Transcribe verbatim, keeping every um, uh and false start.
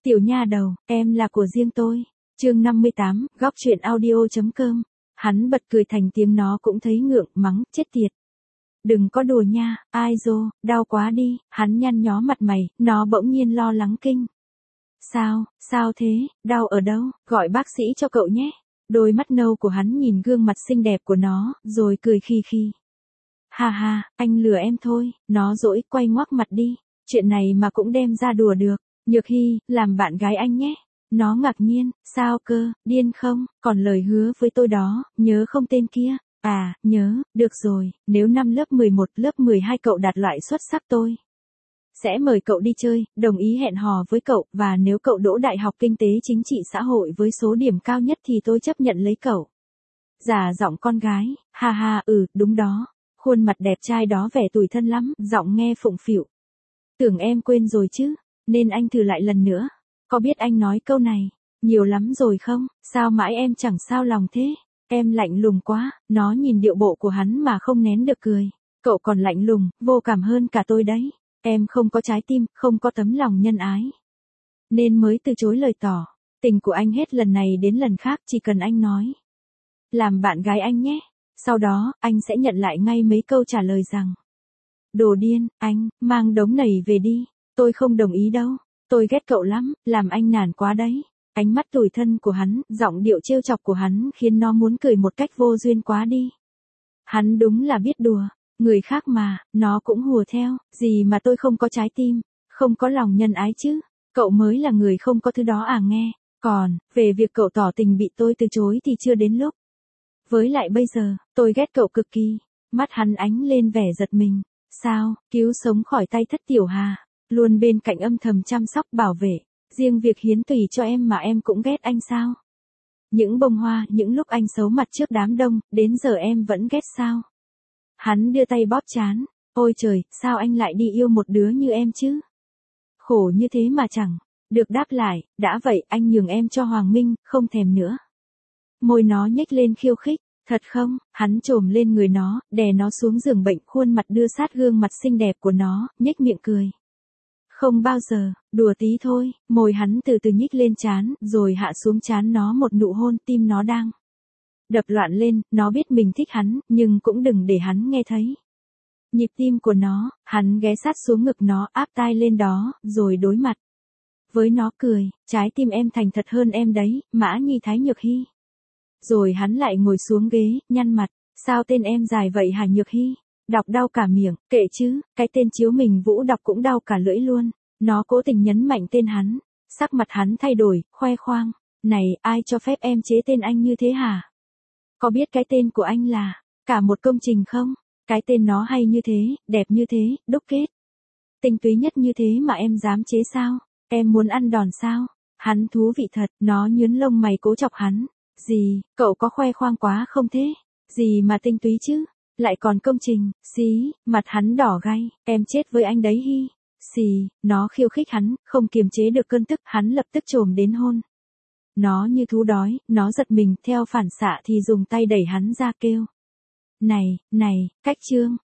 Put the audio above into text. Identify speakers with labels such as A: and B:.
A: Tiểu nha đầu, em là của riêng tôi. Chương năm mươi tám, góc truyện audio.com. Hắn bật cười thành tiếng, nó cũng thấy ngượng, mắng, chết tiệt. Đừng có đùa nha, ai dô, đau quá đi. Hắn nhăn nhó mặt mày, nó bỗng nhiên lo lắng kinh. Sao, sao thế, đau ở đâu, gọi bác sĩ cho cậu nhé. Đôi mắt nâu của hắn nhìn gương mặt xinh đẹp của nó, rồi cười khi khi. Ha ha, anh lừa em thôi. Nó dỗi quay ngoác mặt đi. Chuyện này mà cũng đem ra đùa được. Nhược Hy, làm bạn gái anh nhé. Nó ngạc nhiên, sao cơ, điên không, còn lời hứa với tôi đó, nhớ không tên kia. À, nhớ, được rồi, nếu năm lớp mười một, lớp mười hai cậu đạt loại xuất sắc tôi sẽ mời cậu đi chơi, đồng ý hẹn hò với cậu, và nếu cậu đỗ đại học kinh tế chính trị xã hội với số điểm cao nhất thì tôi chấp nhận lấy cậu. Giả giọng con gái, ha ha, ừ, đúng đó. Khuôn mặt đẹp trai đó vẻ tủi thân lắm, giọng nghe phụng phịu. Tưởng em quên rồi chứ, nên anh thử lại lần nữa. Có biết anh nói câu này nhiều lắm rồi không? Sao mãi em chẳng sao lòng thế? Em lạnh lùng quá. Nó nhìn điệu bộ của hắn mà không nén được cười. Cậu còn lạnh lùng, vô cảm hơn cả tôi đấy. Em không có trái tim, không có tấm lòng nhân ái, nên mới từ chối lời tỏ tình của anh hết lần này đến lần khác. Chỉ cần anh nói làm bạn gái anh nhé, sau đó anh sẽ nhận lại ngay mấy câu trả lời rằng: đồ điên, anh, mang đống nầy về đi. Tôi không đồng ý đâu. Tôi ghét cậu lắm, làm anh nản quá đấy. Ánh mắt tủi thân của hắn, giọng điệu trêu chọc của hắn khiến nó muốn cười một cách vô duyên quá đi. Hắn đúng là biết đùa. Người khác mà, nó cũng hùa theo. Gì mà tôi không có trái tim, không có lòng nhân ái chứ. Cậu mới là người không có thứ đó à nghe. Còn, về việc cậu tỏ tình bị tôi từ chối thì chưa đến lúc. Với lại bây giờ, tôi ghét cậu cực kỳ. Mắt hắn ánh lên vẻ giật mình. Sao, cứu sống khỏi tay Thất Tiểu Hà, luôn bên cạnh âm thầm chăm sóc bảo vệ. Riêng việc hiến tùy cho em mà em cũng ghét anh sao? Những bông hoa, những lúc anh xấu mặt trước đám đông, đến giờ em vẫn ghét sao? Hắn đưa tay bóp trán. Ôi trời, sao anh lại đi yêu một đứa như em chứ? Khổ như thế mà chẳng được đáp lại. Đã vậy, anh nhường em cho Hoàng Minh, không thèm nữa. Môi nó nhếch lên khiêu khích. Thật không? Hắn chồm lên người nó, đè nó xuống giường bệnh, khuôn mặt đưa sát gương mặt xinh đẹp của nó, nhếch miệng cười. Không bao giờ, đùa tí thôi. Môi hắn từ từ nhích lên trán, rồi hạ xuống trán nó một nụ hôn. Tim nó đang đập loạn lên, nó biết mình thích hắn, nhưng cũng đừng để hắn nghe thấy nhịp tim của nó. Hắn ghé sát xuống ngực nó, áp tai lên đó, rồi đối mặt với nó cười. Trái tim em thành thật hơn em đấy, Mã Nhi Thái Nhược Hy. Rồi hắn lại ngồi xuống ghế, nhăn mặt. Sao tên em dài vậy hả Nhược Hy? Đọc đau cả miệng, kệ chứ, cái tên Chiếu Mình Vũ đọc cũng đau cả lưỡi luôn. Nó cố tình nhấn mạnh tên hắn. Sắc mặt hắn thay đổi, khoe khoang. Này, ai cho phép em chế tên anh như thế hả? Có biết cái tên của anh là cả một công trình không? Cái tên nó hay như thế, đẹp như thế, đúc kết tinh túy nhất như thế mà em dám chế sao? Em muốn ăn đòn sao? Hắn thú vị thật. Nó nhướng lông mày cố chọc hắn. Gì, cậu có khoe khoang quá không thế? Gì mà tinh túy chứ? Lại còn công trình, xí, mặt hắn đỏ gay. Em chết với anh đấy Hy. Xì, nó khiêu khích hắn, không kiềm chế được cơn tức. Hắn lập tức chồm đến hôn nó như thú đói. Nó giật mình, theo phản xạ thì dùng tay đẩy hắn ra kêu. Này, này, cách trương.